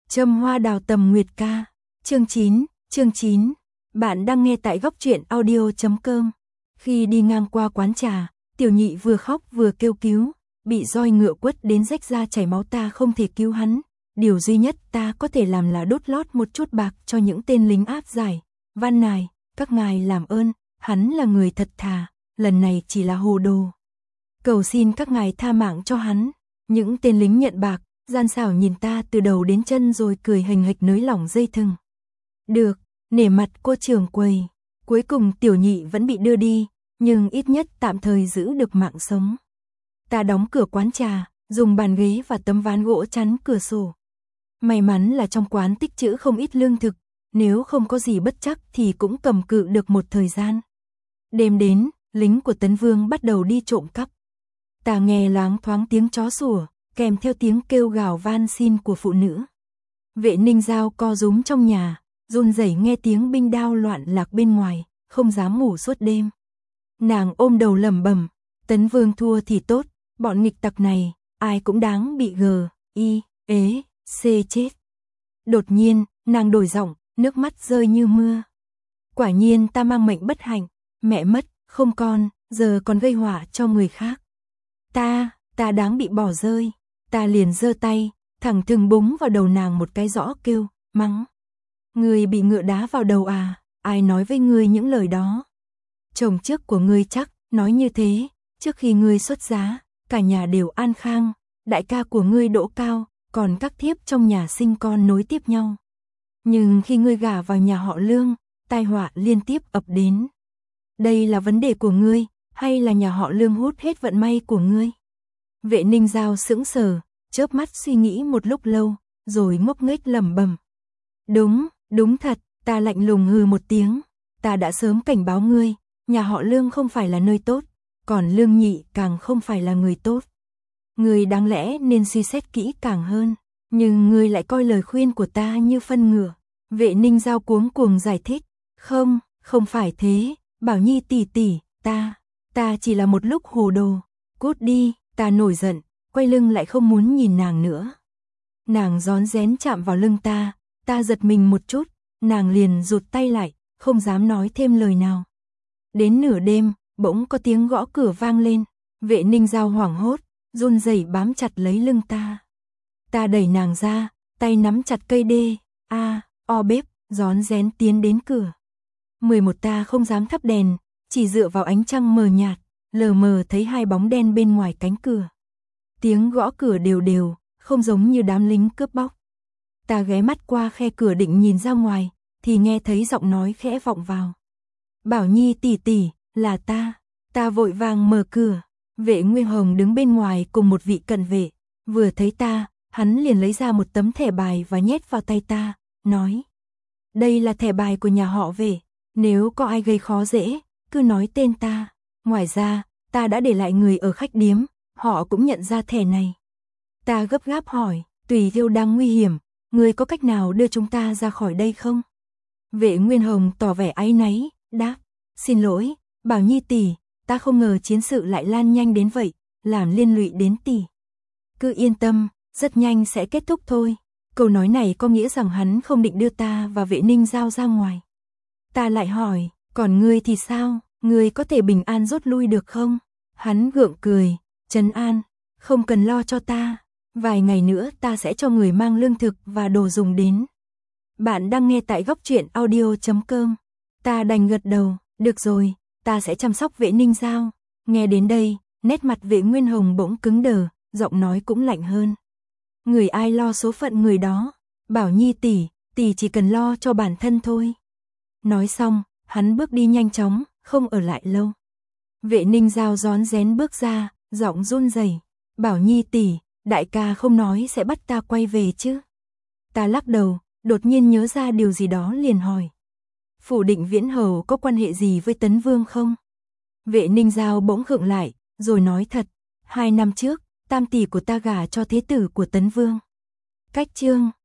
Châm hoa đào tầm nguyệt ca. Chương 9. Bạn đang nghe tại góc truyện audio.com. Khi đi ngang qua quán trà, Tiểu Nhị vừa khóc vừa kêu cứu, bị roi ngựa quất đến rách da chảy máu, ta không thể cứu hắn. Điều duy nhất ta có thể làm là đốt lót một chút bạc cho những tên lính áp giải. Van nài, các ngài làm ơn, hắn là người thật thà, lần này chỉ là hồ đồ. Cầu xin các ngài tha mạng cho hắn. Những tên lính nhận bạc, gian xảo nhìn ta từ đầu đến chân rồi cười hình hịch nới lỏng dây thừng. Được, nể mặt cô trưởng quầy. Cuối cùng Tiểu Nhị vẫn bị đưa đi, nhưng ít nhất tạm thời giữ được mạng sống. Ta đóng cửa quán trà, dùng bàn ghế và tấm ván gỗ chắn cửa sổ. May mắn là trong quán tích trữ không ít lương thực, nếu không có gì bất trắc thì cũng cầm cự được một thời gian. Đêm đến, lính của Tấn Vương bắt đầu đi trộm cắp. Ta nghe loáng thoáng tiếng chó sủa, kèm theo tiếng kêu gào van xin của phụ nữ. Vệ Ninh Giao co rúm trong nhà, run rẩy nghe tiếng binh đao loạn lạc bên ngoài, không dám ngủ suốt đêm. Nàng ôm đầu lẩm bẩm, Tấn Vương thua thì tốt, bọn nghịch tặc này, ai cũng đáng bị chết. Đột nhiên, nàng đổi giọng, nước mắt rơi như mưa. Quả nhiên ta mang mệnh bất hạnh, mẹ mất, không con, giờ còn gây họa cho người khác. Ta đáng bị bỏ rơi. Ta liền giơ tay, thẳng thừng búng vào đầu nàng một cái rõ kêu, mắng. Ngươi bị ngựa đá vào đầu à, ai nói với ngươi những lời đó? Chồng trước của ngươi chắc nói như thế, trước khi ngươi xuất giá, cả nhà đều an khang, đại ca của ngươi đỗ cao, còn các thiếp trong nhà sinh con nối tiếp nhau. Nhưng khi ngươi gả vào nhà họ Lương, tai họa liên tiếp ập đến. Đây là vấn đề của ngươi, hay là nhà họ Lương hút hết vận may của ngươi? Vệ Ninh Giao sững sờ, chớp mắt suy nghĩ một lúc lâu, rồi ngốc nghếch lẩm bẩm. Đúng thật, ta lạnh lùng hừ một tiếng. Ta đã sớm cảnh báo ngươi, nhà họ Lương không phải là nơi tốt, còn Lương Nhị càng không phải là người tốt. Ngươi đáng lẽ nên suy xét kỹ càng hơn, nhưng ngươi lại coi lời khuyên của ta như phân ngựa. Vệ Ninh Giao cuống cuồng giải thích, không phải thế, Bảo Nhi tỷ tỷ, ta chỉ là một lúc hồ đồ. Cút đi. Ta nổi giận, quay lưng lại không muốn nhìn nàng nữa. Nàng rón rén chạm vào lưng ta giật mình một chút, nàng liền rụt tay lại, không dám nói thêm lời nào. Đến nửa đêm, bỗng có tiếng gõ cửa vang lên, Vệ Ninh Giao hoảng hốt, run rẩy bám chặt lấy lưng ta. Ta đẩy nàng ra, tay nắm chặt cây đê, bếp, rón rén tiến đến cửa. 11 ta không dám thắp đèn, chỉ dựa vào ánh trăng mờ nhạt. Lờ mờ thấy hai bóng đen bên ngoài cánh cửa. Tiếng gõ cửa đều đều, không giống như đám lính cướp bóc. Ta ghé mắt qua khe cửa định nhìn ra ngoài, thì nghe thấy giọng nói khẽ vọng vào. Bảo Nhi tỷ tỷ, là ta. Ta vội vàng mở cửa. Vệ Nguyên Hồng đứng bên ngoài cùng một vị cận vệ. Vừa thấy ta, hắn liền lấy ra một tấm thẻ bài và nhét vào tay ta, nói. Đây là thẻ bài của nhà họ Vệ, nếu có ai gây khó dễ, cứ nói tên ta. Ngoài ra, ta đã để lại người ở khách điếm, họ cũng nhận ra thẻ này. Ta gấp gáp hỏi, Tùy Thiêu đang nguy hiểm, ngươi có cách nào đưa chúng ta ra khỏi đây không? Vệ Nguyên Hồng tỏ vẻ áy náy, đáp, xin lỗi, Bảo Nhi tỷ, ta không ngờ chiến sự lại lan nhanh đến vậy, làm liên lụy đến tỷ. Cứ yên tâm, rất nhanh sẽ kết thúc thôi. Câu nói này có nghĩa rằng hắn không định đưa ta và Vệ Ninh Giao ra ngoài. Ta lại hỏi, còn ngươi thì sao? Ngươi có thể bình an rút lui được không? Hắn gượng cười, trấn an, không cần lo cho ta. Vài ngày nữa ta sẽ cho người mang lương thực và đồ dùng đến. Bạn đang nghe tại góc truyện audio.com. Ta đành gật đầu, được rồi, ta sẽ chăm sóc Vệ Ninh Giao. Nghe đến đây, nét mặt Vệ Nguyên Hồng bỗng cứng đờ, giọng nói cũng lạnh hơn. Người ai lo số phận người đó, Bảo Nhi tỷ chỉ cần lo cho bản thân thôi. Nói xong, hắn bước đi nhanh chóng, không ở lại lâu. Vệ Ninh Giao rón rén bước ra, giọng run rẩy, Bảo Nhi tỷ, đại ca không nói sẽ bắt ta quay về chứ? Ta lắc đầu, đột nhiên nhớ ra điều gì đó liền hỏi. Phủ Định Viễn Hầu có quan hệ gì với Tấn Vương không? Vệ Ninh Giao bỗng khựng lại, rồi nói thật, 2 năm trước, tam tỷ của ta gả cho thế tử của Tấn Vương. Cách chương